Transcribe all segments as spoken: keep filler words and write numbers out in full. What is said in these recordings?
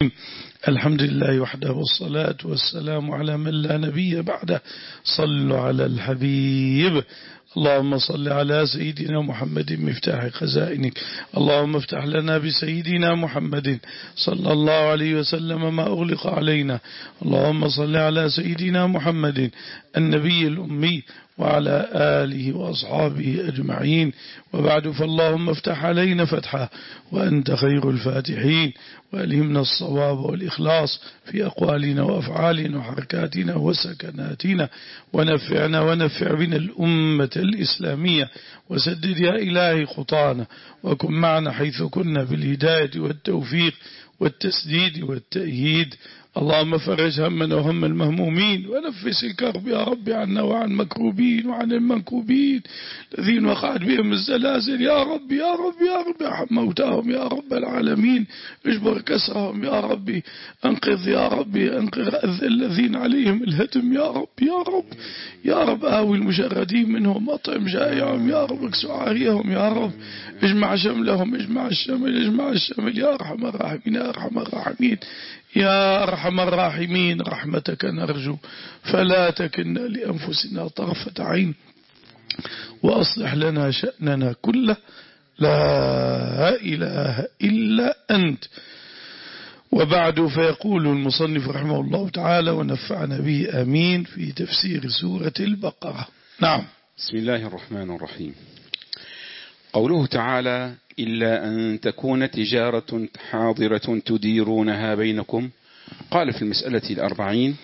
الحمد لله وحده والصلاة والسلام على من لا نبي بعده. صلوا على الحبيب. اللهم صل على سيدنا محمد مفتاح خزائنك. اللهم افتح لنا بسيدنا محمد صلى الله عليه وسلم ما أغلق علينا. اللهم صل على سيدنا محمد النبي الأمي وعلى آله وأصحابه أجمعين. وبعد، فاللهم افتح علينا فتحا وأنت خير الفاتحين، وألهمنا الصواب والإخلاص في أقوالنا وأفعالنا وحركاتنا وسكناتنا، ونفعنا ونفع بنا الأمة الإسلامية، وسدد يا إلهي خطانا، وكن معنا حيث كنا بالهداية والتوفيق والتسديد والتأييد. اللهم فرج همنا وهم المهمومين، ونفس الكرب يا رب عنا وعن مكروبين وعن المنكوبين الذين وقعت بهم الزلازل يا رب يا رب يا رب. ارحم موتاهم يا رب العالمين، اجبر كسرهم يا رب، انقذ يا رب، انقذ الذين عليهم الهدم يا رب يا رب يا رب. آوي المشردين منهم، اطعم جائعهم يا رب، اكسو عاريهم يا رب، اجمع شملهم، اجمع الشمل اجمع الشمل يا ارحم الراحمين يا ارحم الراحمين يا أرحم الراحمين. رحمتك نرجو فلا تكلنا لأنفسنا طرفة عين، وأصلح لنا شأننا كله، لا إله إلا أنت. وبعد، فيقول المصنف رحمه الله تعالى ونفعنا به آمين في تفسير سورة البقرة. نعم. بسم الله الرحمن الرحيم. قوله تعالى: إلا أن تكون تجارة حاضرة تديرونها بينكم. قال في المسألة الأربعين: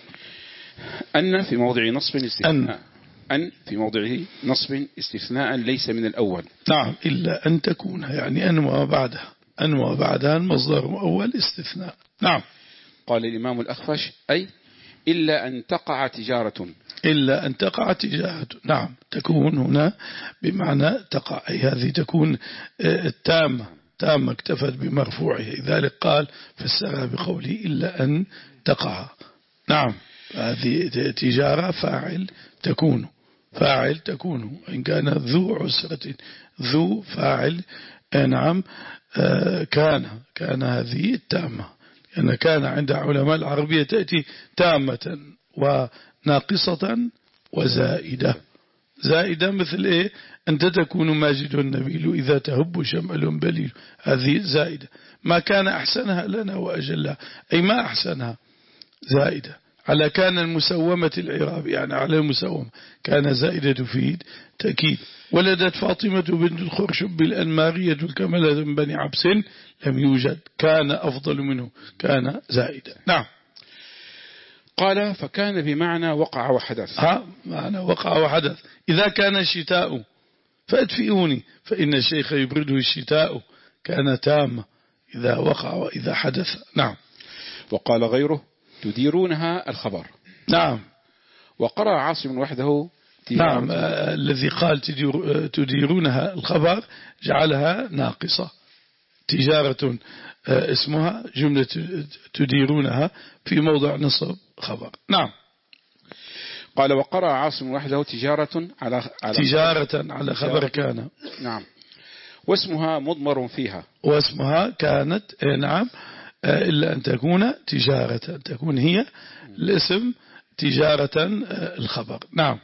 أن في موضع نصب استثناء، أن في موضع نصب استثناء ليس من الأول. نعم. إلا أن تكون يعني أن وبعدها، أن وبعدها المصدر أول استثناء. نعم. قال الإمام الأخفش: أي إلا أن تقع تجارة، إلا أن تقع تجارة. نعم. تكون هنا بمعنى تقع، أي هذه تكون التامة تامة اكتفت بمرفوعه، لذلك قال فسرها بقوله إلا أن تقع. نعم. هذه تجارة فاعل تكون، فاعل تكون إن كان ذو عسرة، ذو فاعل. نعم. كان كان هذه التامة، لأن كان عند علماء العربية تأتي تامة وناقصة وزائدة. زائدة مثل إيه؟ أنت تكون ماجد النبيل إذا تهب شمل بليل، هذه زائدة. ما كان أحسنها لنا وأجلها، أي ما أحسنها، زائدة. على كان المسومة العراب، يعني على المسومة كان زائدة تفيد تأكيد. ولدت فاطمة بنت الخرشب الأنمارية الكملة من بني عبس، لم يوجد، كان أفضل منه، كان زائدة. نعم. قال: فكان بمعنى وقع وحدث. ها، معنى وقع وحدث. إذا كان الشتاء فأدفئوني فإن الشيخ يبرده الشتاء، كان تام إذا وقع وإذا حدث. نعم. وقال غيره: تديرونها الخبر. نعم. وقرأ عاصم وحده نعم. آه الذي قال تدير تديرونها الخبر جعلها ناقصة، تجارة آه اسمها جملة تديرونها في موضع نصب خبر. نعم. قال: وقرأ عاصم وحده تجارة على, على تجارة خبر. على خبر كان. نعم. واسمها مضمر فيها، واسمها كانت. نعم. إلا أن تكون تجارة، تكون هي الاسم تجارة الخبر. نعم.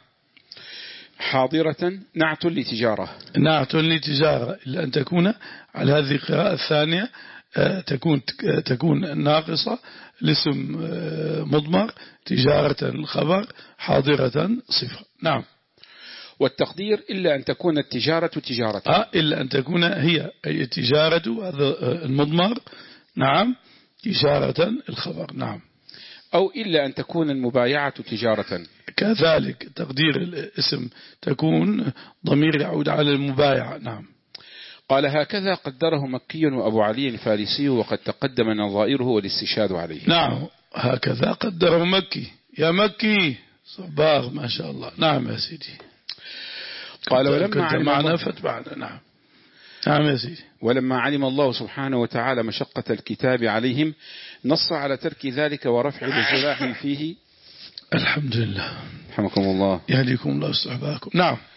حاضرة نعت لتجارة، نعت لتجارة، إلا أن تكون على هذه القراءة الثانية تكون تكون ناقصة، الاسم مضمر، تجارة الخبر، حاضرة صفة. نعم. والتقدير إلا أن تكون التجارة تجارة. آه إلا أن تكون هي أي التجارة، هذا المضمر. نعم. تجارة الخبر. نعم. أو إلا أن تكون المبايعة تجارة، كذلك تقدير الاسم تكون ضمير يعود على المبايعة. نعم. قال: هكذا قدره مكي وأبو علي الفارسي، وقد تقدم نظائره والاستشهاد عليه. نعم. هكذا قدره مكي. يا مكي صباغ ما شاء الله. نعم يا سيدي. قال: ولما علم معنا فتبعنا. نعم. نعم يا سيدي. ولما علم الله سبحانه وتعالى مشقة الكتاب عليهم نص على ترك ذلك ورفع الجلاح فيه. الحمد لله. رحمكم الله. يهديكم الله ويصلح بالكم. نعم.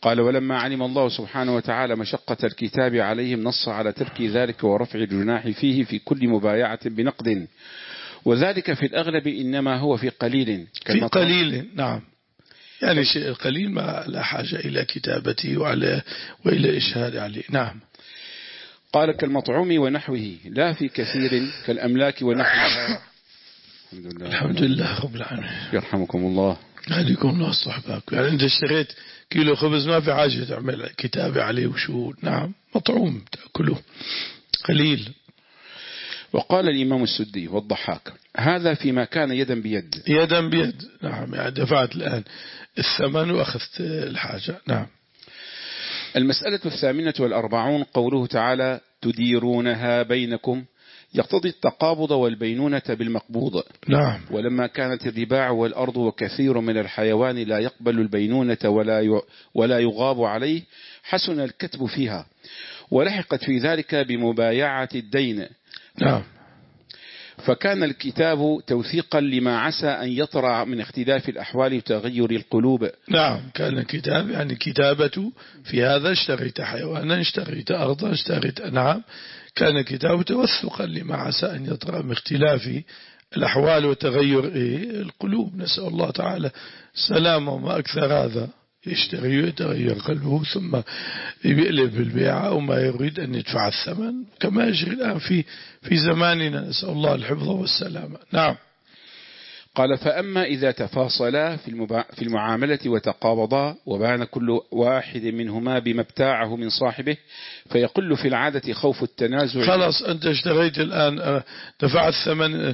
قال ولما علم الله سبحانه وتعالى مشقة الكتاب عليهم نص على ترك ذلك ورفع الجناح فيه في كل مبايعة بنقد، وذلك في الأغلب إنما هو في قليل في قليل. نعم، يعني شيء قليل ما لا حاجة إلى كتابته وعلى وإلى إشهاد عليه. نعم. قال كالمطعوم ونحوه لا في كثير كالأملاك ونحوها. الحمد لله الحمد لله رب العالمين. يرحمكم الله. عليكم الله صحبك. يعني أنت اشتريت كيلو خبز ما في حاجة تعمل كتابة عليه وشهود. نعم، مطعوم تأكله قليل. وقال الإمام السدي والضحاك هذا فيما كان يدا بيد. يدا بيد. نعم، يعني دفعت الآن الثمن وأخذت الحاجة. نعم. المسألة الثامنة والأربعون قوله تعالى تديرونها بينكم، يقتضي التقابض والبينونة بالمقبوض. نعم. ولما كانت الرباع والأرض وكثير من الحيوان لا يقبل البينونة ولا ولا يغاب عليه حسن الكتب فيها، ولحقت في ذلك بمبايعة الدين. نعم. فكان الكتاب توثيقا لما عسى أن يطرأ من اختلاف الأحوال وتغير القلوب. نعم، كان الكتاب يعني كتابة في هذا اشتريت حيوانا، اشتريت أرضا، اشتريت أنعام، كان الكتاب توثقا لما عسى أن يطرأ من اختلاف الأحوال وتغير القلوب. نسأل الله تعالى سلامة وما أكثر هذا، يشتري ويتغير قلبه ثم يقلب البيع أو ما يريد أن يدفع الثمن كما يجري الآن في في زماننا، نسأل الله الحفظ والسلامة. نعم. قال فأما إذا تفاصلا في المعاملة وتقابضا وبان كل واحد منهما بما ابتاعه من صاحبه فيقل في العادة خوف التنازع. خلاص أنت اشتريت الآن، دفعت ثمن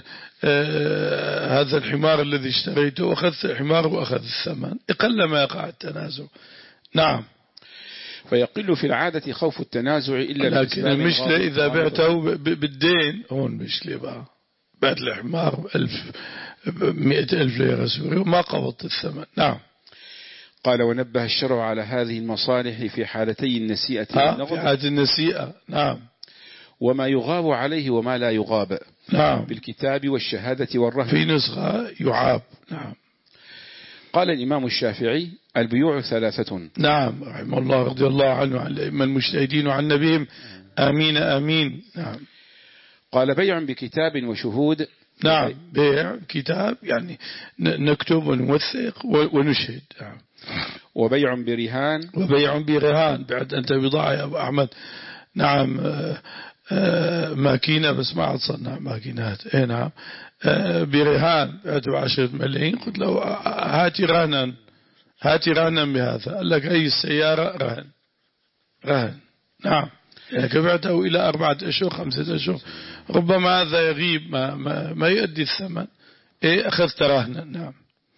هذا الحمار الذي اشتريته وأخذت الحمار وأخذ الثمن، أقل ما يقع التنازع. نعم. فيقل في العادة خوف التنازع إلا لكن المشكلة إذا بعته بالدين هون مشكلة بقى، بعت الحمار ألف مئة ألف ليرة سورية وما قبضت الثمن. نعم. قال ونبه الشرع على هذه المصالح في حالتي النسيئة والنقض. في حالة النسيئة. نعم. وما يغاب عليه وما لا يغاب. نعم. بالكتاب والشهادة والرهن. في نسخة يعاب. نعم. قال الإمام الشافعي البيوع ثلاثة. نعم رحمه الله رضي الله عنه عن الأئمة المجتهدين وعن نبيهم آمين آمين. نعم. قال بيع بكتاب وشهود. نعم، بيع كتاب يعني نكتب ونوثق ونشهد. نعم. وبيع برهان. وبيع برهان، بعد أنت بضاعة يا أبو أحمد. نعم. آآ آآ ماكينة بس ما عاد صنع ماكينات. اي نعم. برهان بعد عشرة ملايين، قلت له هاتي رهنا، هاتي رهنا بهذا، قال لك أي السيارة رهن رهن. نعم. يعني بعته إلى أربعة أشهر خمسة أشهر، ربما هذا يغيب ما, ما, ما يؤدي الثمن. إيه أخذت رهنا. نعم.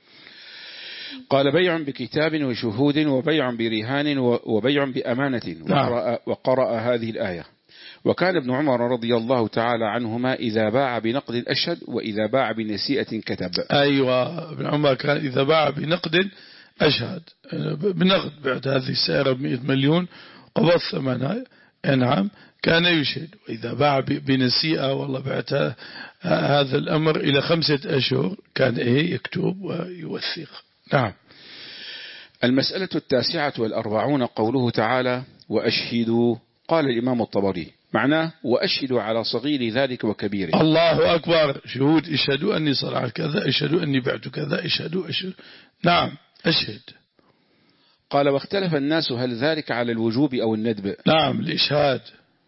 قال بيع بكتاب وشهود وبيع برهان وبيع بأمانة. نعم. وقرأ, وقرأ هذه الآية وكان ابن عمر رضي الله تعالى عنهما إذا باع بنقد أشهد وإذا باع بنسيئة كتب. أيوة، ابن عمر كان إذا باع بنقد أشهد، بنقد بعد هذه السيارة بمئة مليون قبض ثمنها. نعم، كان يشهد. وإذا باع بنسيئة والله بعتها هذا الأمر إلى خمسة أشهر كان إيه يكتب ويوثق. نعم. المسألة التاسعة والأربعون قوله تعالى وأشهدوا. قال الإمام الطبري معناه وأشهدوا على صغير ذلك وكبيره. الله أكبر، شهود، اشهدوا أني صنعت كذا، اشهدوا أني بعت كذا، اشهدوا اشهدوا. نعم، أشهد. قال واختلف الناس هل ذلك على الوجوب أو الندب. نعم، الإشهاد.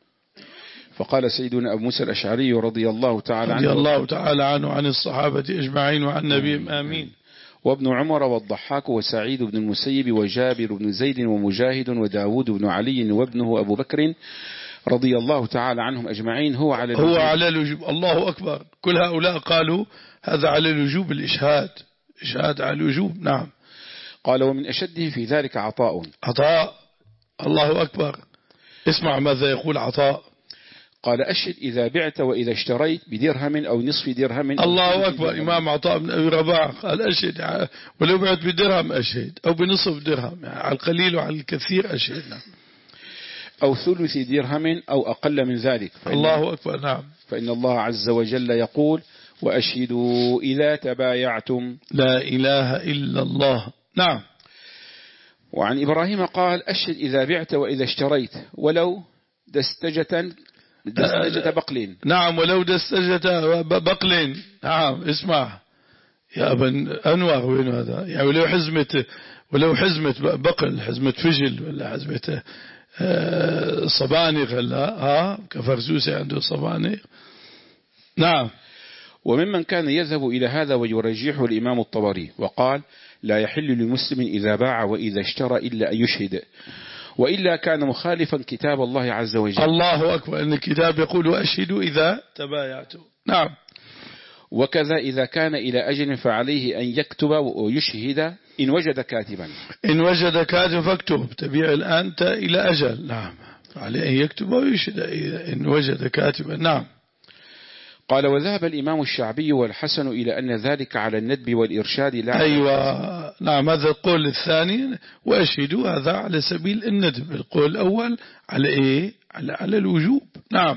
فقال سيدنا أبو موسى الأشعري رضي الله تعالى عنه رضي الله تعالى عنه عن الصحابة أجمعين وعن نبيهم آمين. وابن عمر والضحاك وسعيد بن المسيب وجابر بن زيد ومجاهد وداود بن علي وابنه أبو بكر رضي الله تعالى عنهم أجمعين هو على الوجوب. هو على الوجوب. الله أكبر، كل هؤلاء قالوا هذا على الوجوب، الإشهاد، إشهاد على الوجوب. نعم. قال ومن أشده في ذلك عطاء. عطاء. الله أكبر، اسمع ماذا يقول عطاء. قال أشهد إذا بعت وإذا اشتريت بدرهم أو نصف درهم. الله أكبر، إمام عطاء بن أبي رباح قال أشهد ولو بعت بدرهم أشهد أو بنصف درهم، يعني على القليل وعلى الكثير أشهد. نعم. أو ثلث درهم أو أقل من ذلك. الله أكبر. نعم. فإن الله عز وجل يقول وأشهدوا إذا تبايعتم. لا إله إلا الله. نعم. وعن إبراهيم قال أشهد إذا بعت وإذا اشتريت ولو دستجة دستجة بقل. نعم ولو دستجة بقل. نعم اسمع يا ابن أنور وين هذا يعني ولو حزمة ولو حزمة بقل حزمة فجل ولا حزمة صبانغ ولا ها كفرزوسي عنده صبانغ. نعم. وممن كان يذهب إلى هذا ويرجحه الإمام الطبري وقال لا يحل لمسلم إذا باع وإذا اشترى إلا أن يشهد وإلا كان مخالفا كتاب الله عز وجل. الله أكبر أن الكتاب يقول أشهدوا إذا تبايعتوا. نعم. وكذا إذا كان إلى أجل فعليه أن يكتب ويشهد إن وجد كاتبا. إن وجد كاتب فاكتب تبيع الآن إلى أجل. نعم عليه أن يكتب ويشهد إن وجد كاتبا. نعم. قال وذهب الإمام الشعبي والحسن إلى أن ذلك على الندب والإرشاد لا. أيوة نعم هذا القول الثاني وأشهدوا هذا على سبيل الندب. القول الأول على إيه على, على الوجوب. نعم.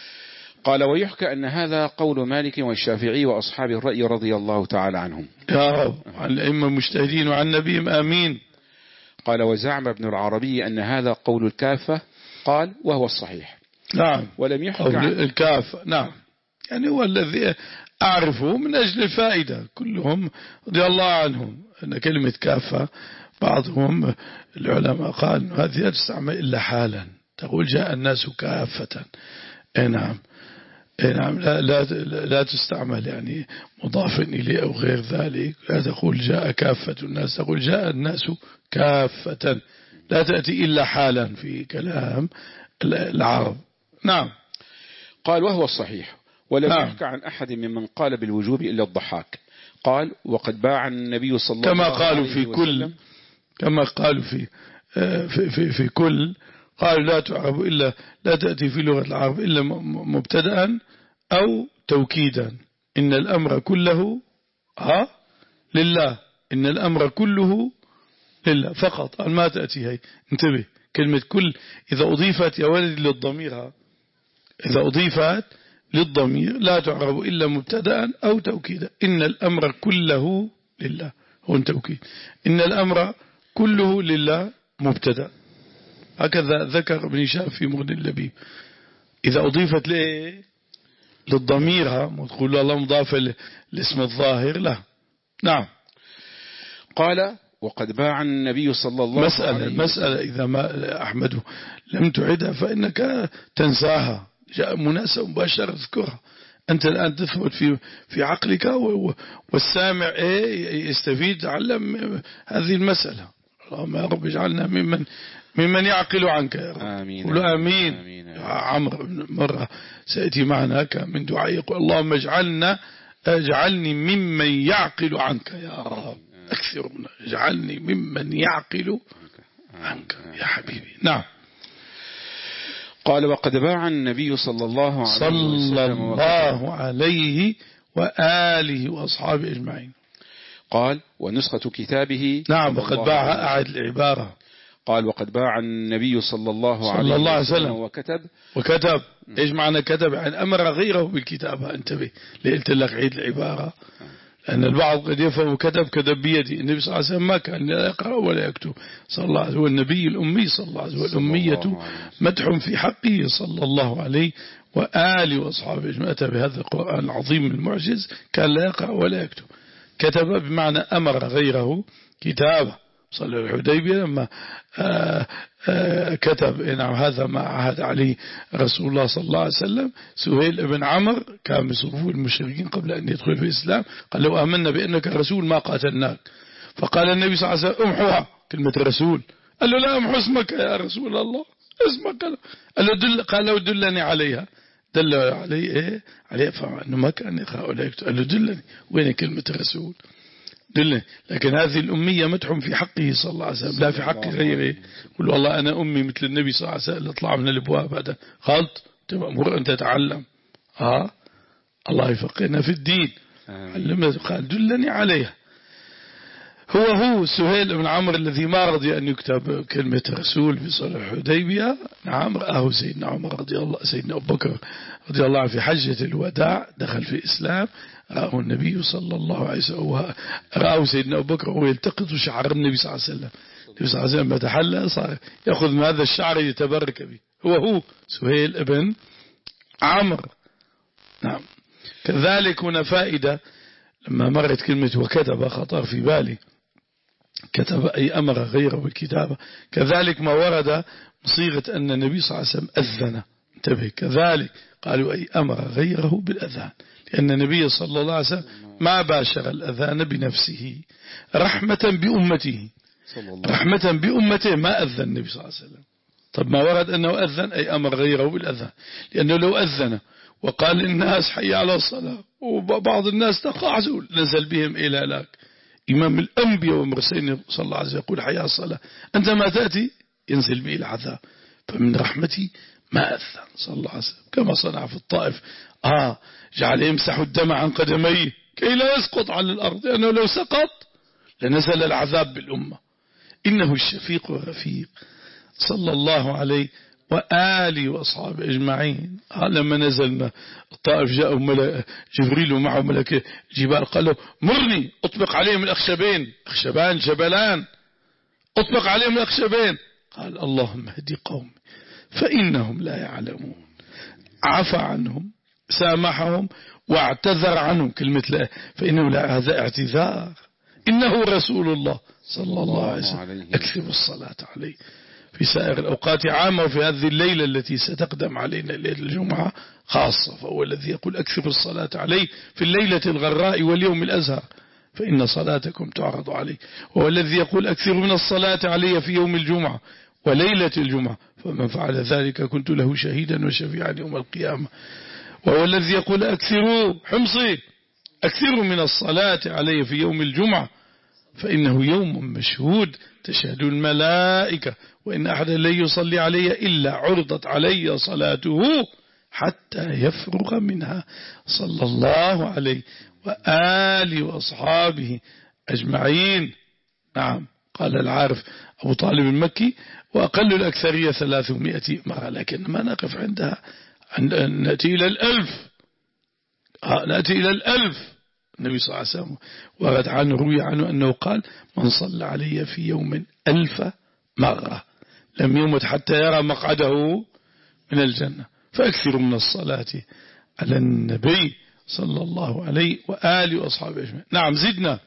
قال ويحكى أن هذا قول مالك والشافعي وأصحاب الرأي رضي الله تعالى عنهم. يا رب عن الأئمة المجتهدين وعن نبيهم آمين. قال وزعم ابن العربي أن هذا قول الكافة قال وهو الصحيح. نعم ولم يحكى عن الكافة. نعم يعني هو الذي أعرفه من أجل الفائدة كلهم رضي الله عنهم أن كلمة كافة بعضهم العلماء قال هذه لا تستعمل إلا حالا تقول جاء الناس كافة. اي نعم اي نعم لا, لا, لا تستعمل يعني مضاف إليه أو غير ذلك. لا تقول جاء كافة الناس تقول جاء الناس كافة لا تأتي إلا حالا في كلام العرب. نعم. قال وهو الصحيح ولم نعم. يحكى عن أحد ممن قال بالوجوب إلا الضحاك قال وقد باع النبي صلى الله عليه وسلم كما قالوا في كل كما قالوا في في في, في كل قالوا لا تعرب إلا لا تأتي في لغة العرب إلا مبتدأ أو توكيدا. إن الأمر كله ها لله إن الأمر كله لله فقط ما تأتي هي. انتبه كلمة كل إذا أضيفت يا ولد للضمير إذا أضيفت للضمير لا تعرب إلا مبتدأ أو توكيدا. إن الأمر كله لله هو توكيد. إن الأمر كله لله مبتدأ. هكذا ذكر ابن هشام في مغني اللبيب. إذا أضيفت ليه للضمير تقول الله مضافة لاسم الظاهر له. نعم. قال وقد باع النبي صلى الله مسألة عليه وسلم مسألة إذا ما أحمد لم تعدها فإنك تنساها. جاء مناسبة مباشرة تذكرها. أنت الآن تثبت في في عقلك والسامع إيه يستفيد تعلم هذه المسألة. اللهم يا رب اجعلنا ممن ممن يعقل عنك يا رب. آمين. قولوا آمين. آمين. عمرو مرة سأتي معنا من دعاء يقول اللهم اجعلنا اجعلني ممن يعقل عنك يا رب. أكثر من اجعلني ممن يعقل عنك يا حبيبي. نعم. قال وقد باع النبي صلى الله عليه صلى وسلم الله عليه وآله وأصحابه أجمعين. قال ونسخة كتابه. نعم وقد باع أعد العبارة. قال وقد باع النبي صلى الله صلى عليه الله عليه وسلم وسلم وكتب وكتب. إيش معنى كتب يعني أمر غيره بالكتابة. انتبه لقلت لك عيد العبارة لأن البعض قد يفهم كتب كتب بيدي. النبي صلى الله عليه وسلم ما كان لا يقرأ ولا يكتب صلى الله عليه وسلم. هو النبي الأمي صلى الله عليه وسلم. والأمية مدح في حقه صلى الله عليه وآله وأصحابه أجمعين. أتى بهذا القرآن العظيم المعجز كان لا يقرأ ولا يكتب. كتب بمعنى أمر غيره كتابة. صلى الحديبية لما آآ آآ كتب نعم هذا ما عهد عليه رسول الله صلى الله عليه وسلم. سهيل بن عمر كان بصفوف المشركين قبل أن يدخل في الإسلام قال لو آمنا بأنك رسول ما قاتلناك. فقال النبي صلى الله عليه وسلم امحوها كلمة رسول. قال له لا امحو اسمك يا رسول الله اسمك. قال له دل قال له دلني عليها. دل عليه ايه عليه فانه ما كان يقرأ ولا يكتب. قال له دلني وين كلمة رسول دلني. لكن هذه الأمية مدح في حقه صلى الله عليه وسلم لا في حق غيره. قل والله أنا أمي مثل النبي صلى الله عليه وسلم اطلع من الأبواب هذا غلط. تأمر أن تتعلم آه الله يفقهنا في الدين. علمنا قال دلني عليها. هو هو سهيل بن عمرو الذي ما رضي أن يكتب كلمة رسول في صلح الحديبية. نعم رآه سيدنا عمر رضي الله سيدنا أبو بكر رضي الله عنه في حجة الوداع دخل في الإسلام. رآه النبي صلى الله عليه وسلم رآه سيدنا أبو بكر وهو يلتقط شعر النبي صلى الله عليه وسلم النبي صلى الله عليه وسلم يتحلى صار يأخذ من هذا الشعر يتبرك به، هو هو سهيل ابن عمرو. نعم. كذلك هنا فائدة لما مرت كلمة وكتب خطر في بالي، كتب أي أمر غيره بالكتابة. كذلك ما ورد بصيغة أن النبي صلى الله عليه وسلم أذن، انتبه، كذلك قالوا أي أمر غيره بالأذان، لأن النبي صلى الله عليه وسلم ما باشر الأذان بنفسه رحمة بأمته، رحمة بأمته ما أذن النبي صلى الله عليه وسلم. طب ما ورد أنه أذن أي أمر غيره بالأذان، لأنه لو أذن وقال للناس حي على الصلاة وبعض الناس تقاعسوا نزل بهم إلى هلاك. إمام الأنبياء والمرسلين صلى الله عليه وسلم يقول حي على الصلاة، أنت ما تأتي ينزل به العذاب. فمن رحمتي ما أذن صلى الله عليه وسلم، كما صنع في الطائف، آه جعل يمسح الدم عن قدميه كي لا يسقط على الأرض، لأنه لو سقط لنزل العذاب بالأمة. إنه الشفيق والرفيق صلى الله عليه وآله وأصحابه أجمعين. لما نزلنا الطائف جاء ملك جبريل ومعه ملك جبال، قال له مرني أطبق عليهم الأخشبين، أخشبان جبلان، أطبق عليهم الأخشبين. قال اللهم اهدي قومي فإنهم لا يعلمون. عفى عنهم، سامحهم واعتذر عنهم، كلمة لا فإنه لا، هذا اعتذار. إنه رسول الله صلى الله عليه وسلم، أكثر الصلاة عليه في سائر الأوقات عامة، وفي هذه الليلة التي ستقدم علينا ليلة الجمعة خاصة، فهو الذي يقول أكثر الصلاة عليه في الليلة الغراء واليوم الأزهر، فإن صلاتكم تعرض عليه. وهو الذي يقول أكثر من الصلاة علي في يوم الجمعة وليلة الجمعة، فمن فعل ذلك كنت له شهيدا وشفيعا يوم القيامة. وهو الذي يقول أكثروا حمصي أكثروا من الصلاة علي في يوم الجمعة، فإنه يوم مشهود تشهد الملائكة، وإن أحدا لن يصلي علي إلا عرضت علي صلاته حتى يفرغ منها صلى الله عليه وآله وأصحابه أجمعين. نعم. قال العارف أبو طالب المكي وأقل الأكثرية ثلاثمائة مرة، لكن ما نقف عندها، نأتي إلى الألف، نأتي إلى الألف. النبي صلى الله عليه وسلم ورد عنه روي عنه أنه قال من صلى علي في يوم ألف مرة لم يمت حتى يرى مقعده من الجنة. فأكثر من الصلاة على النبي صلى الله عليه وآله وأصحابه أجمعين. نعم زدنا.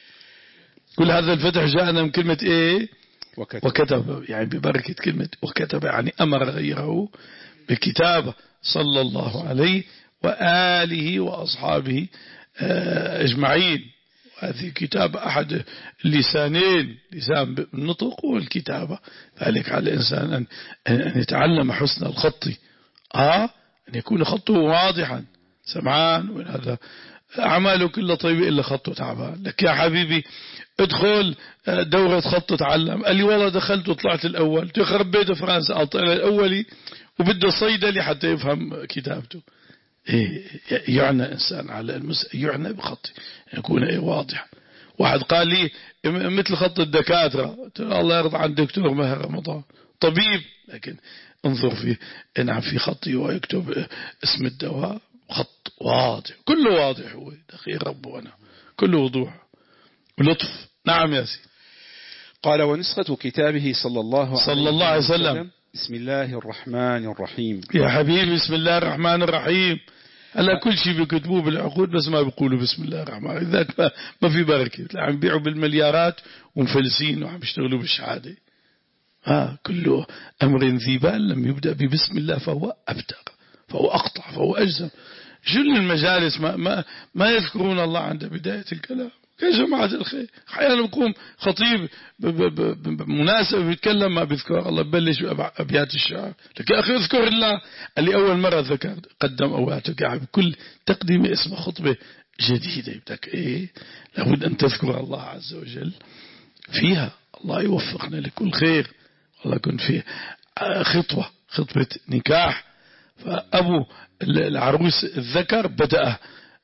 كل هذا الفتح جاءنا من كلمة إيه؟ وكتب. وكتب يعني ببركة كلمة وكتب، يعني أمر غيره بكتابة صلى الله عليه وآله وأصحابه أجمعين. هذه كتابة أحد اللسانين، لسان بالنطق والكتابة، ذلك على الإنسان أن يتعلم حسن الخط، آه أن يكون خطه واضحا سمعان، وهذا أعماله كلها طيبة إلا خطه تعبان. لك يا حبيبي ادخل دورة خط تعلم، قال لي والله دخلت وطلعت الأول، تخرب بيت فرنسا أطلع الأولي وبده صيدلي حتى يفهم كتابته. إيه يعنى إنسان على المس يعنى بخطي يكون إيه واضح. واحد قال لي مثل خط الدكاترة، الله يرضى عن دكتور ماهر رمضان طبيب، لكن انظر في نعم في خطي ويكتب اسم الدواء خط واضح، كله واضح، هو دخيل ربنا كله وضوح ولطف. نعم يا سيدي. قال ونسخة كتابه صلى الله صلى الله عليه وسلم بسم الله الرحمن الرحيم. يا حبيبي بسم الله الرحمن الرحيم. هلا كل شيء بيكتبوه بالعقود بس ما بيقولوا بسم الله الرحمن الرحيم، ذاك ما, ما في بركة، عم بيعوا بالمليارات ومفلسين وعم يشتغلوا بالشهادة. ها كله أمر ذي بال لم يبدأ ببسم الله فهو أبتر، فهو أقطع، فهو أجزم. جل المجالس ما, ما, ما يذكرون الله عند بداية الكلام. يا جماعة الخير أحيانا بكون خطيب بمناسبة بيتكلم ما بيذكر الله، ببلش بأبيات الشعر، لكن أخي اذكر الله اللي أول مرة ذكر قدم أواتك، يعني بكل تقديم اسم خطبة جديدة بدك إيه لابد أن تذكر الله عز وجل فيها. الله يوفقنا لكل خير. الله كنت في خطوة خطبة نكاح، فأبو العروس الذكر بدأ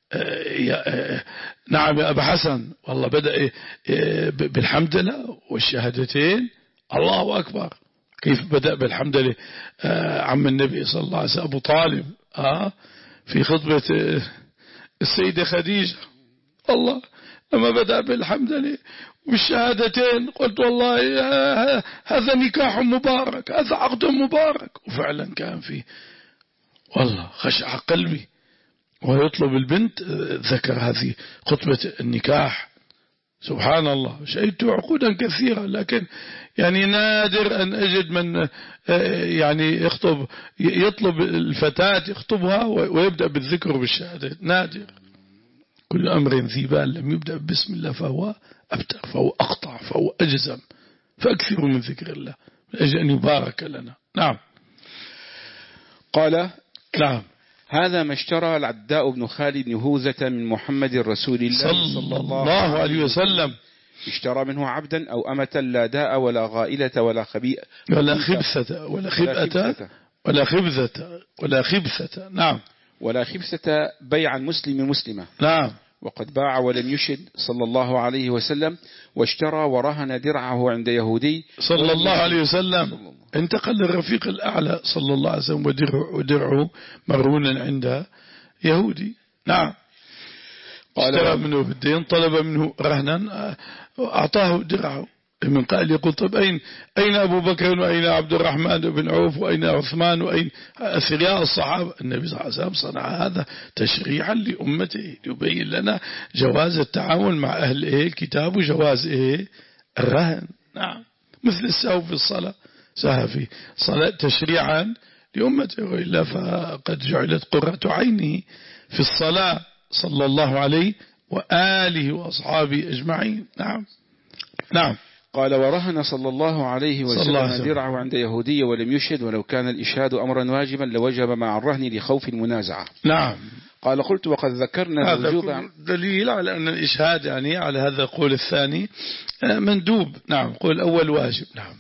نعم يا أبا حسن والله بدأ بالحمد لله والشهادتين الله أكبر. كيف بدأ بالحمد لله عم النبي صلى الله عليه وسلم أبو طالب آه في خطبة السيدة خديجة، الله لما بدأ بالحمد لله والشهادتين قلت والله هذا نكاح مبارك، هذا عقد مبارك. وفعلا كان فيه، والله خشع قلبي. ويطلب البنت، ذكر هذه خطبة النكاح. سبحان الله، شهدت عقودا كثيرة، لكن يعني نادر أن أجد من يعني يخطب يطلب الفتاة يخطبها ويبدأ بالذكر بالشهادة، نادر. كل أمر ذي بال لم يبدأ بسم الله فهو أبتر، فهو أقطع، فهو أجزم. فأكثروا من ذكر الله من أجل أن يبارك لنا. نعم. قال نعم. هذا ما اشترى العداء بن خالد بن هوذة من محمد رسول الله صلى, صلى الله عليه وسلم. اشترى منه عبدا أو أمة لا داء ولا غائلة ولا خبيئة ولا خبثة ولا خبئة ولا خبثة ولا خبثة. نعم. ولا خبثة بيع مسلم مسلمة. نعم. وقد باع ولم يشد صلى الله عليه وسلم، واشترى ورهن درعه عند يهودي صلى الله عليه وسلم. انتقل للرفيق الأعلى صلى الله عليه وسلم ودرعه مرهونا عند يهودي. نعم. اشترى منه بالدين، طلب منه رهنا، أعطاه درعه. من قال يقول طب أين أين أبو بكر وأين عبد الرحمن بن عوف وأين عثمان وأين أثرياء الصحابة؟ النبي صلى الله عليه وسلم صنع هذا تشريعا لأمته يبين لنا جواز التعامل مع أهل إيه الكتاب وجواز إيه الرهن. نعم. مثل السهو في الصلاة، سهى في صلاة تشريعا لأمته، وإلا فقد جعلت قرة عينه في الصلاة صلى الله عليه وآله وأصحابه أجمعين. نعم. نعم. قال ورهن صلى الله عليه وسلم درعه عند يهودية ولم يشهد، ولو كان الإشهاد أمرا واجبا لوجب مع الرهن لخوف المنازعة. نعم. قال قلت وقد ذكرنا الوجوب. هذا دليل على أن الإشهاد يعني على هذا القول الثاني مندوب. نعم. قول الأول واجب. نعم.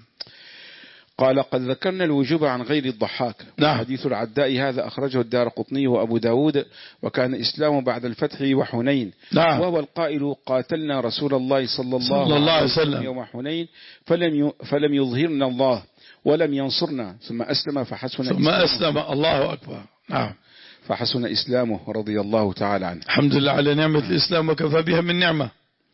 قال قد ذكرنا الوجوب عن غير الضحاك. نعم. حديث العداء هذا أخرجه الدارقطني وأبو داود، وكان إسلام بعد الفتح وحنين. نعم. وهو القائل قاتلنا رسول الله صلى الله, صلى الله عليه وسلم يوم حنين فلم فلم يظهرنا الله ولم ينصرنا، ثم أسلم فحسن ثم إسلامه. أسلم. الله أكبر. نعم. فحسن إسلامه رضي الله تعالى عنه. الحمد لله على نعمة الإسلام وكفى بها من نعمة.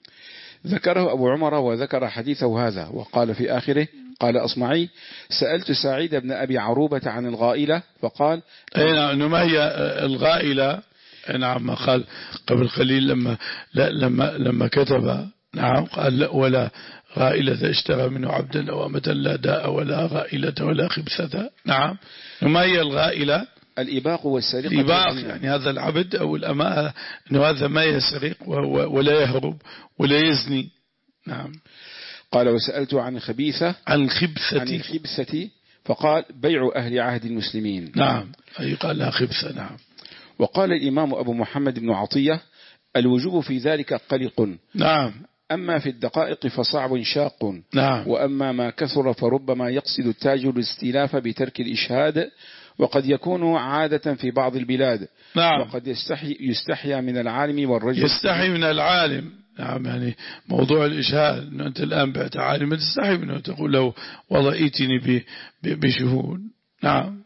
ذكره أبو عمر وذكر حديثه هذا، وقال في آخره قال أصمعي سألت سعيد بن أبي عروبة عن الغائلة فقال أي نعم. ما هي الغائلة؟ نعم. ما قال قبل قليل لما لا لما لما كتب. نعم. قال لا ولا غائلة اشترى منه عبدا أو أمة لا داء ولا غائلة ولا خبثة. نعم. وما هي الغائلة؟ الإباق والسرقة. الإباق يعني هذا العبد أو الأماء أنه هذا ما يسرق ولا يهرب ولا يزني. نعم. قال وسألت عن خبيثة عن خبثة عن الخبثة فقال بيع أهل عهد المسلمين. نعم. أي قال لها خبثة. نعم. وقال الإمام أبو محمد بن عطية الوجوب في ذلك قلق. نعم. أما في الدقائق فصعب شاق. نعم. وأما ما كثر فربما يقصد التاجر الاستلاف بترك الإشهاد، وقد يكون عادة في بعض البلاد. نعم. وقد يستحي, يستحيا من العالم والرجل. يستحي من العالم. نعم. يعني موضوع الإشهاد أنه أنت الآن بعت عالم تستحي منه تقول له والله ائتني بشهود. نعم.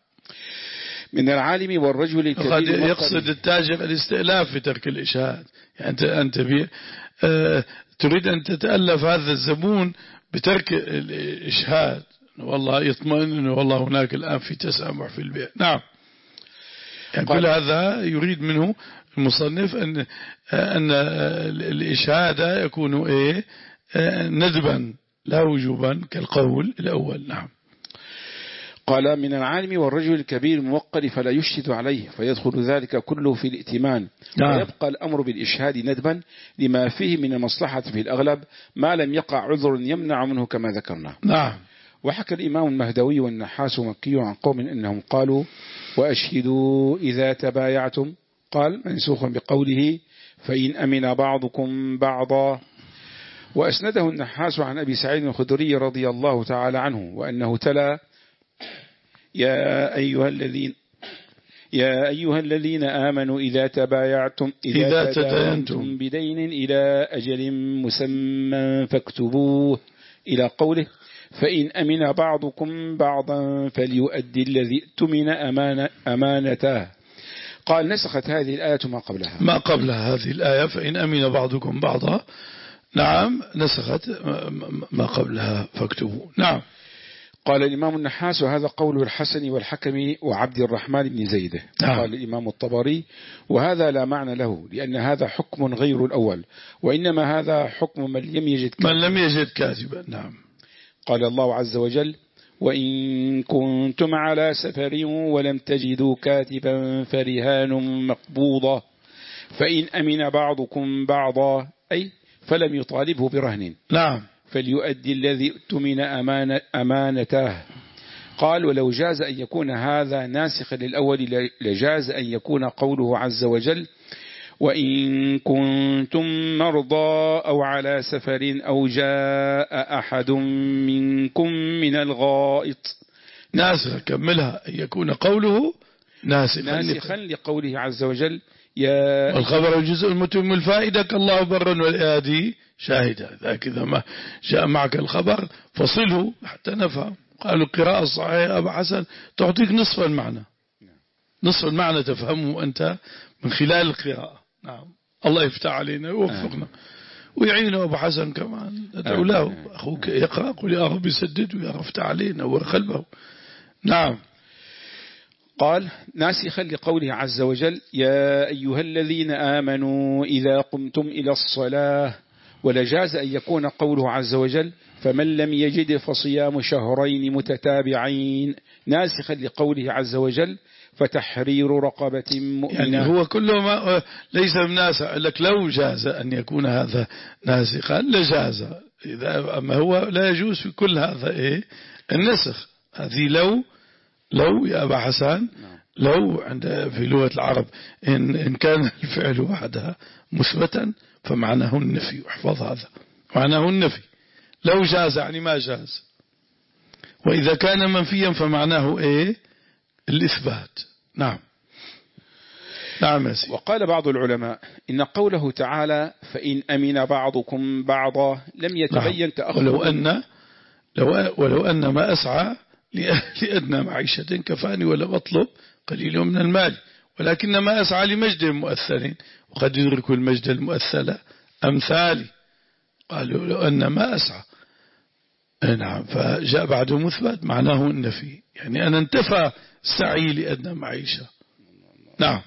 من العالم والرجل قد يقصد التاجر الاستئلاف في ترك الإشهاد. يعني أنت أنت بي آه تريد أن تتألف هذا الزبون بترك الإشهاد، والله يطمئن أنه والله هناك الآن في تسامح في البيع. نعم. يعني كل هذا يريد منه المصنف أن أن الإشهاد يكون إيه ندبا لا وجوبا كالقول الأول. نعم. قال من العالم والرجل الكبير الموقر فلا يشهد عليه، فيدخل ذلك كله في الائتمان. نعم. ويبقى الأمر بالإشهاد ندبا لما فيه من المصلحة في الأغلب، ما لم يقع عذر يمنع منه كما ذكرنا. نعم. وحكى الإمام المهدوي والنحاس مكي عن قوم إنهم قالوا وأشهدوا إذا تبايعتم، قال منسوخ بقوله فإن أمن بعضكم بعضا. وأسنده النحاس عن أبي سعيد الخدري رضي الله تعالى عنه وأنه تلا يا أيها الذين يا أيها الذين آمنوا إذا تبايعتم إذا, إذا تداينتم بدين إلى أجل مسمى فاكتبوه إلى قوله فإن أمن بعضكم بعضا فليؤدي الذي اؤتمن أمانة أمانته. قال نسخت هذه الآية ما قبلها ما قبلها هذه الآية فإن أمن بعضكم بعضا. نعم نسخت ما قبلها فاكتبوا. نعم. قال الإمام النحاس وهذا قول الحسن والحكم وعبد الرحمن بن زيد. نعم. قال الإمام الطبري وهذا لا معنى له لأن هذا حكم غير الأول وإنما هذا حكم من لم يجد كاتبا. من لم يجد كاتبا. نعم. قال الله عز وجل وإن كنتم على سفر ولم تجدوا كاتبا فرهان مقبوضة فإن أمن بعضكم بعضا أي فلم يطالبه برهن. نعم. فليؤدي الذي اؤتمن أمانة أمانته. قال ولو جاز أن يكون هذا ناسخا للأول لجاز أن يكون قوله عز وجل وإن كنتم مرضى أو على سفر أو جاء أحد منكم من الغائط. ناسخ كملها أن يكون قوله ناسخا, ناسخا لقوله عز وجل يا الخبر الجزء المتم الفائدة كالله برا والآدي شاهدا. ذاك إذا ما جاء معك الخبر فصله حتى نفهم. قالوا القراءة الصحيحة أبا حسن تعطيك نصف المعنى نصف المعنى تفهمه أنت من خلال القراءة. نعم. الله يفتح علينا ويوفقنا ويعينه أبو حسن كمان. ندعو له أخوك يقرأ قل يا رب يسدد ويا رب افتح علينا وقلبه. نعم. قال ناسخا لقوله عز وجل يا أيها الذين آمنوا إذا قمتم إلى الصلاة ولجاز أن يكون قوله عز وجل فمن لم يجد فصيام شهرين متتابعين ناسخا لقوله عز وجل فتحرير رقبة مؤمنة. يعني هو كله ما ليس بناسخ لك لو جاز أن يكون هذا ناسخا لجاز إذا أما هو لا يجوز في كل هذا إيه النسخ. هذه لو لو يا أبا حسن لو عند في لغة العرب إن, إن كان الفعل وحدها مثبتا فمعناه النفي. احفظ هذا معناه النفي. لو جاز يعني ما جاز. وإذا كان منفيا فمعناه إيه الإثبات. نعم. نعم يا سيدي. وقال بعض العلماء إن قوله تعالى فإن أمن بعضكم بعضا لم يتبين نعم. تأخر ولو أن لو ولو أن ما أسعى لأدنى معيشة كفاني ولا أطلب قليل من المال ولكن ما أسعى لمجد مؤثر وقد يدرك المجد المؤثل أمثالي. قالوا لو أن ما أسعى. نعم. فجاء بعده مثبت معناه النفي يعني أنا انتفى سعي لأدنى معيشة. نعم.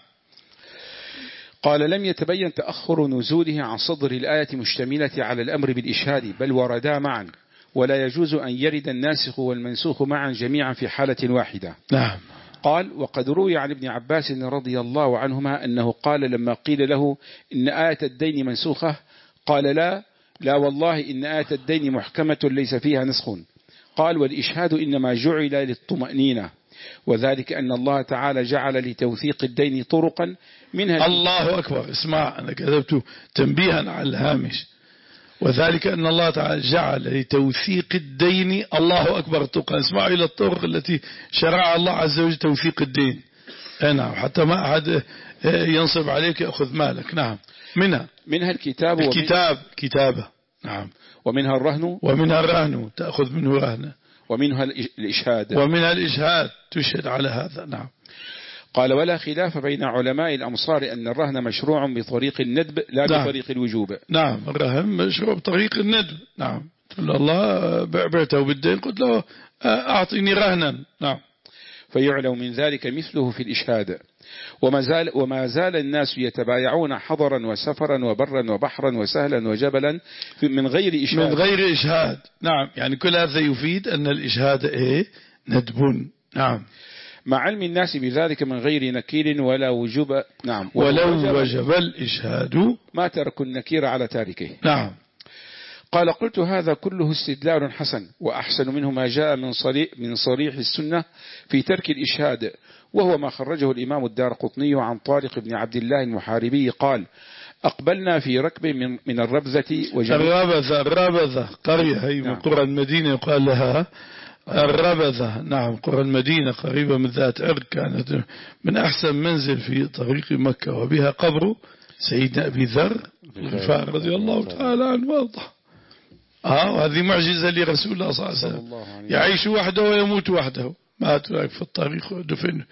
قال لم يتبين تأخر نزوله عن صدر الآية مشتملة على الأمر بالإشهاد بل وردا معا ولا يجوز أن يرد الناسخ والمنسوخ معا جميعا في حالة واحدة. نعم. قال وقد روي عن ابن عباس رضي الله عنهما أنه قال لما قيل له إن آية الدين منسوخة قال لا لا والله إن آية الدين محكمة ليس فيها نسخ. قال والإشهاد إنما جعل للطمأنينة وذلك أن الله تعالى جعل لتوثيق الدين طرقا منها الله أكبر. اسمع أنا كتبت تنبيها على الهامش وذلك أن الله تعالى جعل لتوثيق الدين الله أكبر طرقا. اسمعوا إلى الطرق التي شرع الله عز وجل توثيق الدين. نعم. حتى ما أحد ينصب عليك يأخذ مالك. نعم. منها منها الكتاب الكتاب كتابة. نعم. ومنها الرهن ومنها الرهن تأخذ منه رهنة ومنها الإشهاد ومنها الإشهاد تشهد على هذا. نعم. قال ولا خلاف بين علماء الأمصار أن الرهن مشروع بطريق الندب لا نعم. بطريق الوجوب. نعم. الرهن مشروع بطريق الندب. نعم. قل الله بعته بالدين قلت له أعطيني رهنا. نعم. فيعلم من ذلك مثله في الإشهاد. وما زال, وما زال الناس يتبايعون حضرا وسفرا وبرا وبحرا وسهلا وجبلا من غير إشهاد من غير إشهاد. نعم. يعني كل هذا يفيد أن الإشهاد إيه ندب. نعم. مع علم الناس بذلك من غير نكير ولا وجوب. نعم. ولو وجب الإشهاد ما ترك النكير على تاركه. نعم. قال قلت هذا كله استدلال حسن وأحسن منه ما جاء من صريح, من صريح السنة في ترك الإشهاد وهو ما خرجه الإمام الدارقطني عن طارق بن عبد الله المحاربي قال أقبلنا في ركب من, من الربذة الربذة الربذة قرية هي من قرى المدينة يقال لها الربذة. نعم. قرى المدينة قريبة من ذات عرق كانت من أحسن منزل في طريق مكة وبها قبر سيدنا أبي ذر الغفاري رضي الله تعالى عنه وارضاه. آه وهذه معجزة لرسول الله صلى الله عليه وسلم يعيش وحده ويموت وحده. مات في الطريق ودفن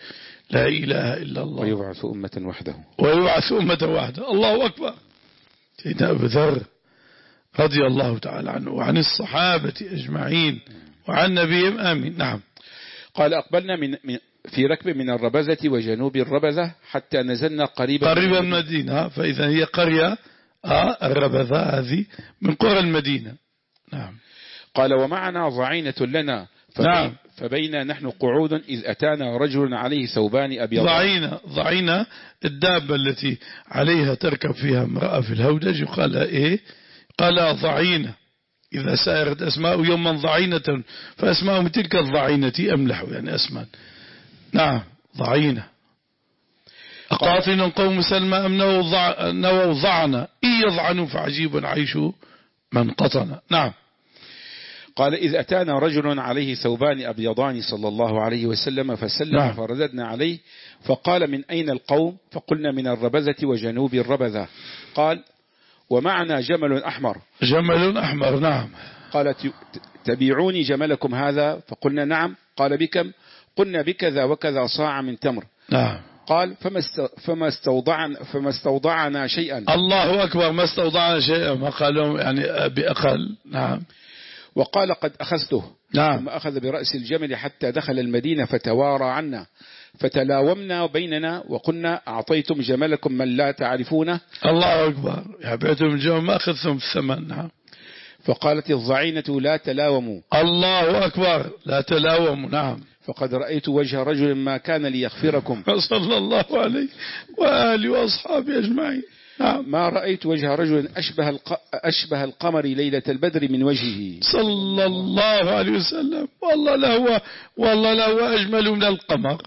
لا إله إلا الله ويبعث أمة وحده ويبعث أمة وحده. الله أكبر. سيدنا أبو ذر رضي الله تعالى عنه وعن الصحابة أجمعين وعن نبيهم آمين. نعم. قال أقبلنا من في ركب من الربزة وجنوب الربزة حتى نزلنا قريبا قريبا من المدينة. فإذا هي قرية آه الربذة هذه من قرى المدينة. نعم. قال ومعنا ضعينة لنا فبين نعم. فبينا نحن قعود إذ أتانا رجل عليه ثوبان أبيض. ضعينة ضعينة الدابة التي عليها تركب فيها امرأة في الهودج يقال إيه؟ قال ضعينة. إذا سائرت أسماء يوما ضعينة فأسماء من تلك الضعينة أملح يعني أسمان. نعم ضعينة. أقاطن قوم سلمى أم نووا ضعنا إن يضعنوا فعجيب عيش من قطن. نعم. قال إذ أتانا رجل عليه ثوبان أبيضان صلى الله عليه وسلم فسلم. نعم. فرددنا عليه فقال من أين القوم؟ فقلنا من الربزة وجنوب الربزة. قال ومعنا جمل أحمر. جمل أحمر. نعم. قال تبيعوني جملكم هذا؟ فقلنا نعم. قال بكم؟ قلنا بكذا وكذا صاع من تمر. نعم. قال فما استوضعنا فما استوضعنا شيئا. الله أكبر. ما استوضعنا شيئا ما قالوا يعني بأقل. نعم. وقال قد أخذته. نعم. ثم أخذ برأس الجمل حتى دخل المدينة فتوارى عنا فتلاومنا بيننا وقلنا أعطيتم جملكم من لا تعرفونه. الله أكبر. بعتم الجمل ما أخذتم في الثمن. نعم. فقالت الضعينة لا تلاوموا. الله أكبر. لا تلاوموا. نعم. فقد رأيت وجه رجل ما كان ليغفركم. صلى الله عليه وآله وأصحابه أجمعين. نعم. ما رأيت وجه رجل أشبه, الق... أشبه القمر ليلة البدر من وجهه صلى الله عليه وسلم. والله لا هو والله لا هو أجمل من القمر.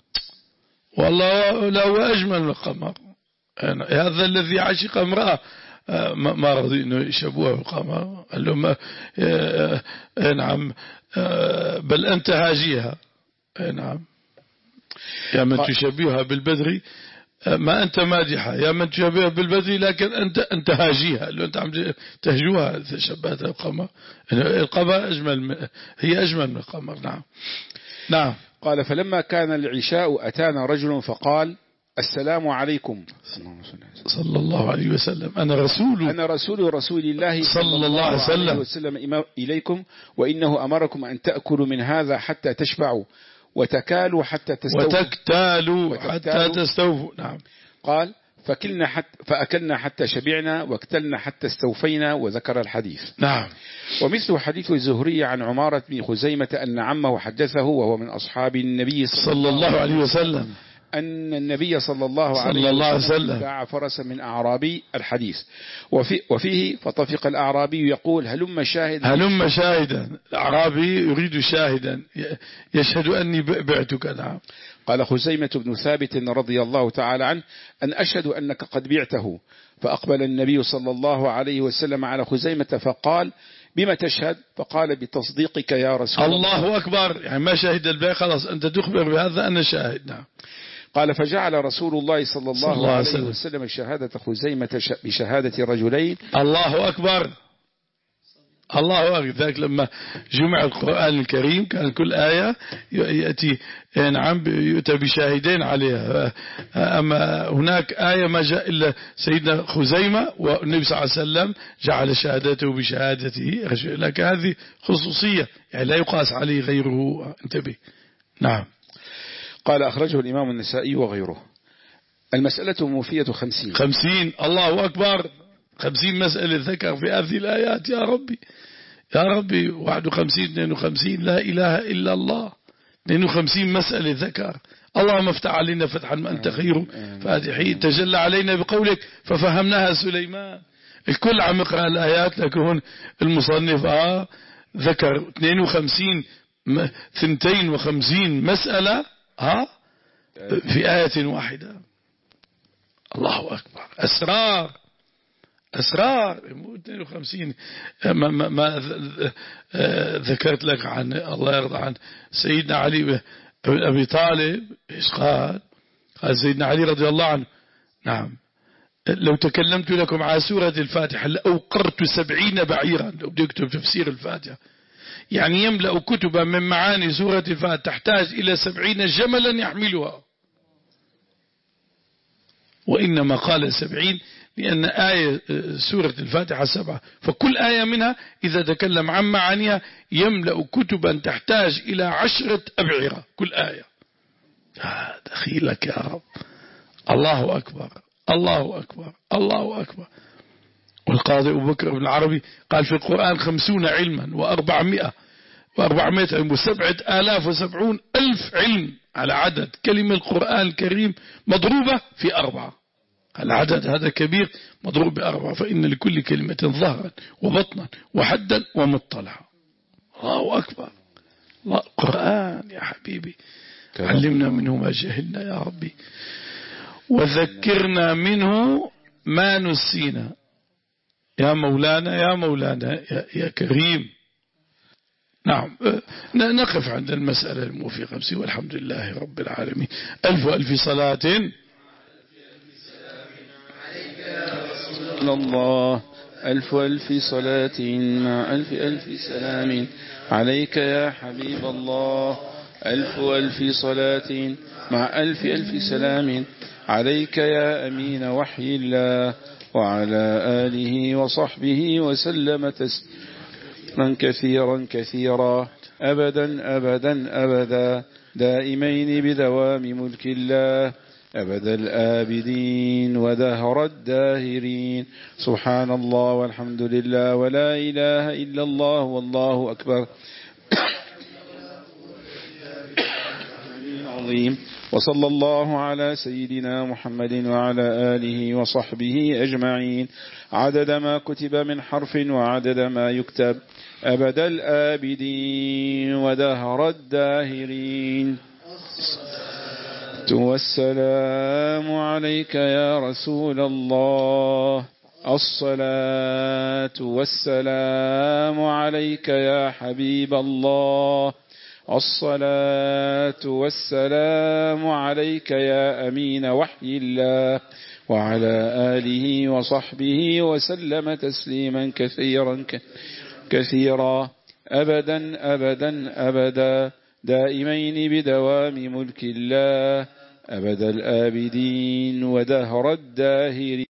والله لا هو أجمل من القمر. هذا الذي عشق امرأة ما رضي إنه يشبوه بالقمر. قال له ما نعم بل أنت هاجيها. نعم. يا من تشبهها بالبدر ما أنت مادحة. يا من تشبهها بالبدر لكن أنت أنت هاجيها. لو أنت عم تهجوها تشبهت القمر. القمر أجمل هي أجمل من القمر. نعم. نعم. قال فلما كان العشاء أتانا رجل فقال السلام عليكم. صلى الله عليه وسلم. أنا رسول أنا رسول رسول الله صلى الله عليه وسلم, وسلم إليكم وإنه أمركم أن تأكلوا من هذا حتى تشبعوا وتكالوا حتى تستوفوا وتكتالوا حتى تستوفوا. نعم. قال فكلنا حتى فأكلنا حتى شبعنا واكتلنا حتى استوفينا وذكر الحديث. نعم. ومثل حديث الزهري عن عمارة بن خزيمة أن عمه حدثه وهو من أصحاب النبي صلى الله عليه وسلم أن النبي صلى الله عليه وسلم باع فرسا من أعرابي الحديث وفي وفيه فطفق الأعرابي يقول هلم شاهدا هلم شاهدا. الأعرابي يريد شاهدا يشهد أني بعتك. نعم. قال خزيمة بن ثابت رضي الله تعالى عنه أن أشهد أنك قد بعته. فأقبل النبي صلى الله عليه وسلم على خزيمة فقال بما تشهد؟ فقال بتصديقك يا رسول الله. الله أكبر. يعني ما شهد البيع خلاص أنت تخبر بهذا أنا شاهد. نعم. قال فجعل رسول الله صلى الله, الله عليه وسلم, وسلم شهادة خزيمة بشهادة رجلين. الله أكبر. الله أكبر. ذلك لما جمع القرآن الكريم كان كل آية يأتي نعم يؤتى بشاهدين عليها. أما هناك آية ما جاء إلا سيدنا خزيمة والنبي صلى الله عليه وسلم جعل شهادته بشهادته. لكن هذه خصوصية يعني لا يقاس عليه غيره. انتبه. نعم. قال أخرجه الإمام النسائي وغيره. المسألة موفية خمسين. خمسين. الله أكبر. خمسين مسألة ذكر في هذه الآيات. يا ربي يا ربي. واحد وخمسين اثنين وخمسين لا إله إلا الله. اثنين وخمسين مسألة ذكر. اللهم افتح علينا فتحا ما أنت خير فاتحين. تجلى علينا بقولك ففهمناها سليمان. الكل عم يقرأ الآيات لكن هون المصنف آه ذكر اثنين وخمسين ثنتين وخمسين مسألة ها في آية واحدة. الله أكبر. أسرار أسرار. اثنين وخمسين ما, ما, ما ذكرت لك عن الله يرضى عن سيدنا علي بن أبي طالب. إيش قال؟ قال سيدنا علي رضي الله عنه نعم لو تكلمت لكم على سورة الفاتحة لأوقرت سبعين بعيرا. لو بدي أكتب تفسير الفاتحة يعني يملأ كتبا من معاني سورة الفاتحة تحتاج إلى سبعين جملا يحملها. وإنما قال سبعين لأن آية سورة الفاتحة سبعة، فكل آية منها إذا تكلم عن معانيها يملأ كتبا تحتاج إلى عشرة أبعرة كل آية. دخيلك يا رب. الله أكبر الله أكبر الله أكبر. والقاضي أبو بكر بن العربي قال في القرآن خمسون علما وأربعمائة وأربعمائة علم وسبعة آلاف وسبعون ألف علم على عدد كلمة القرآن الكريم مضروبة في أربعة. العدد هذا كبير مضروب بأربعة، فإن لكل كلمة ظهرا وبطنا وحدا ومطلعا. الله أكبر. الله القرآن يا حبيبي علمنا منه ما جهلنا يا ربي، وذكرنا منه ما نسينا. يا مولانا يا مولانا يا, يا كريم. نعم نقف عند المسألة الموفقة بسي، والحمد لله رب العالمين. ألف ألف صلاة الله، ألف ألف صلاة مع ألف ألف سلام عليك يا حبيب الله. ألف ألف صلاة مع ألف ألف سلام عليك يا أمين وحي الله، وعلى آله وصحبه وسلم تسليما كثيرا كثيرا أبدا أبدا أبدا دائمين بدوام ملك الله أبد الآبدين ودهر الداهرين. سبحان الله والحمد لله ولا إله إلا الله والله أكبر. عظيم. وصلى الله على سيدنا محمد وعلى آله وصحبه أجمعين عدد ما كتب من حرف وعدد ما يكتب أبد الآبدين ودهر الداهرين. والسلام عليك يا رسول الله. الصلاة والسلام عليك يا حبيب الله. الصلاة والسلام عليك يا أمين وحي الله، وعلى آله وصحبه وسلم تسليما كثيرا كثيرا أبدا أبدا أبدا دائمين بدوام ملك الله أبد الآبدين ودهر الداهرين.